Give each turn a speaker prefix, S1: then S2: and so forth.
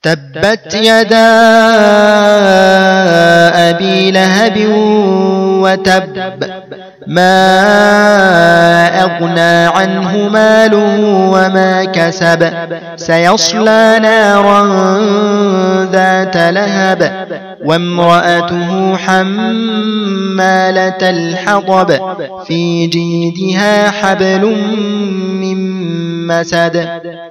S1: تبت يدا أبي لهب وتب ما أغنى عنه ماله وما كسب سيصلى نارا ذات لهب وامرأته حمالة الحطب في جيدها حبل من مسد